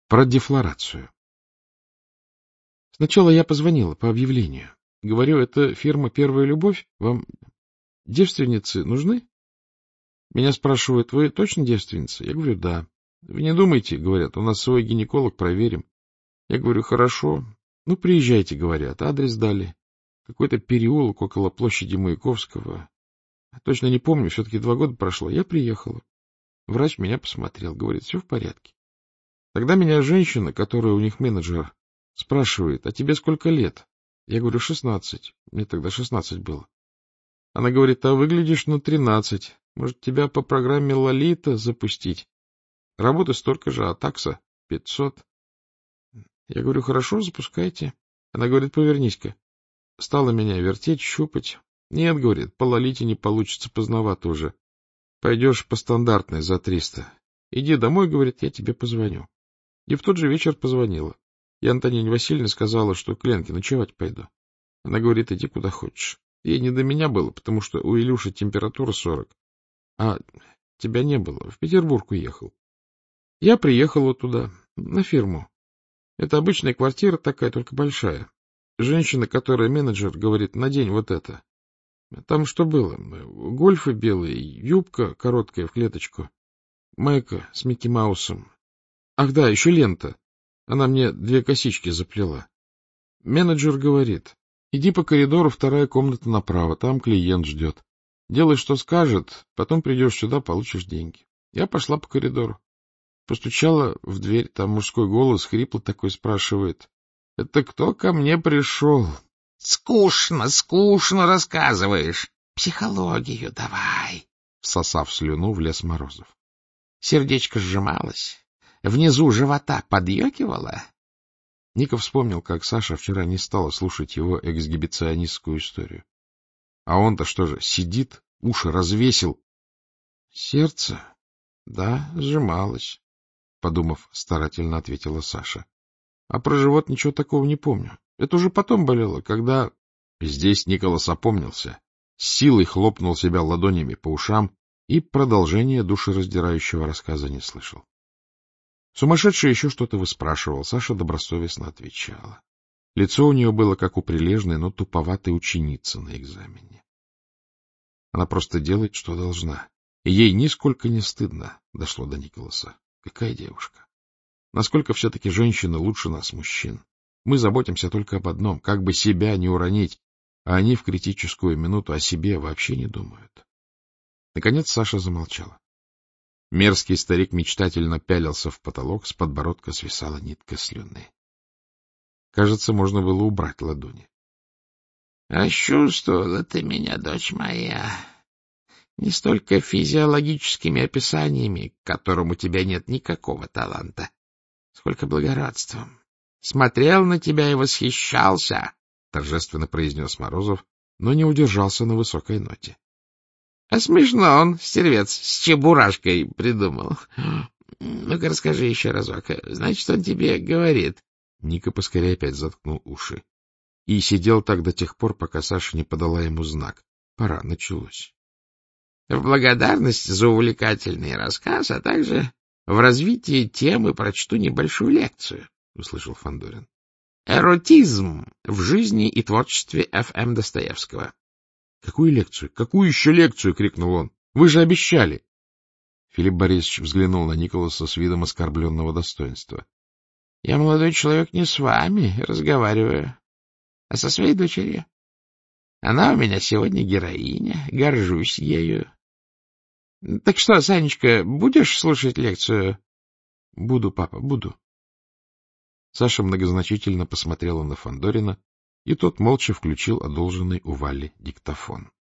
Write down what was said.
Про дефлорацию. Сначала я позвонила по объявлению. Говорю, это фирма «Первая любовь». Вам девственницы нужны? Меня спрашивают, вы точно девственница? Я говорю, да. Вы не думайте, говорят, у нас свой гинеколог, проверим. Я говорю, хорошо. Ну, приезжайте, говорят, адрес дали. Какой-то переулок около площади Маяковского. Точно не помню, все-таки 2 года прошло. Я приехала. Врач меня посмотрел, говорит, все в порядке. Тогда меня женщина, которая у них менеджер, спрашивает, а тебе сколько лет? Я говорю, 16. Мне тогда 16 было. Она говорит, а выглядишь на 13. Может, тебя по программе Лолита запустить? Работы столько же, а такса 500. Я говорю, хорошо, запускайте. Она говорит, повернись-ка. Стала меня вертеть, щупать. Нет, говорит, по Лолите не получится, поздновато уже. Пойдешь по стандартной за 300. Иди домой, говорит, я тебе позвоню. И в тот же вечер позвонила. Я Антонине Васильевне сказала, что к Ленке ночевать пойду. Она говорит, иди куда хочешь. Ей не до меня было, потому что у Илюши температура 40. А тебя не было, в Петербург уехал. Я приехала туда, на фирму. Это обычная квартира такая, только большая. Женщина, которая менеджер, говорит, надень вот это. Там что было? Гольфы белые, юбка короткая в клеточку, майка с Микки Маусом. Ах да, еще лента. Она мне 2 косички заплела. Менеджер говорит, иди по коридору, 2-я комната направо, там клиент ждет. Делай, что скажет, потом придешь сюда, получишь деньги. Я пошла по коридору. Постучала в дверь, там мужской голос, хрипло такой, спрашивает. — Это кто ко мне пришел? — Скучно, скучно рассказываешь. Психологию давай. Всосав слюну, влез Морозов. Сердечко сжималось. Внизу живота подъекивало. Ника вспомнил, как Саша вчера не стала слушать его эксгибиционистскую историю. А он-то что же, сидит, уши развесил. — Сердце, да, сжималось, — подумав, старательно ответила Саша. — А про живот ничего такого не помню. Это уже потом болело, когда... Здесь Николас опомнился, с силой хлопнул себя ладонями по ушам и продолжение душераздирающего рассказа не слышал. Сумасшедший еще что-то выспрашивал, Саша добросовестно отвечала. Лицо у нее было, как у прилежной, но туповатой ученицы на экзамене. Она просто делает, что должна. И ей нисколько не стыдно, дошло до Николаса. Какая девушка! Насколько все-таки женщины лучше нас, мужчин. Мы заботимся только об одном, как бы себя не уронить, а они в критическую минуту о себе вообще не думают. Наконец Саша замолчала. Мерзкий старик мечтательно пялился в потолок, с подбородка свисала нитка слюны. Кажется, можно было убрать ладони. — Расчувствовала ты меня, дочь моя, не столько физиологическими описаниями, к которым у тебя нет никакого таланта, сколько благородством. Смотрел на тебя и восхищался, — торжественно произнес Морозов, но не удержался на высокой ноте. — А смешно он, стервец, с чебурашкой придумал. Ну-ка, расскажи еще разок. Значит, он тебе говорит. Ника поскорее опять заткнул уши. И сидел так до тех пор, пока Саша не подала ему знак. Пора, началось. — В благодарность за увлекательный рассказ, а также в развитии темы прочту небольшую лекцию, — услышал Фандорин. — Эротизм в жизни и творчестве Ф.М. Достоевского. — Какую лекцию? Какую еще лекцию? — крикнул он. — Вы же обещали! Филипп Борисович взглянул на Николаса с видом оскорбленного достоинства. — Я, молодой человек, не с вами разговариваю, а со своей дочерью. Она у меня сегодня героиня, горжусь ею. Так что, Санечка, будешь слушать лекцию? — Буду, папа, буду. Саша многозначительно посмотрела на Фандорина, и тот молча включил одолженный у Вали диктофон.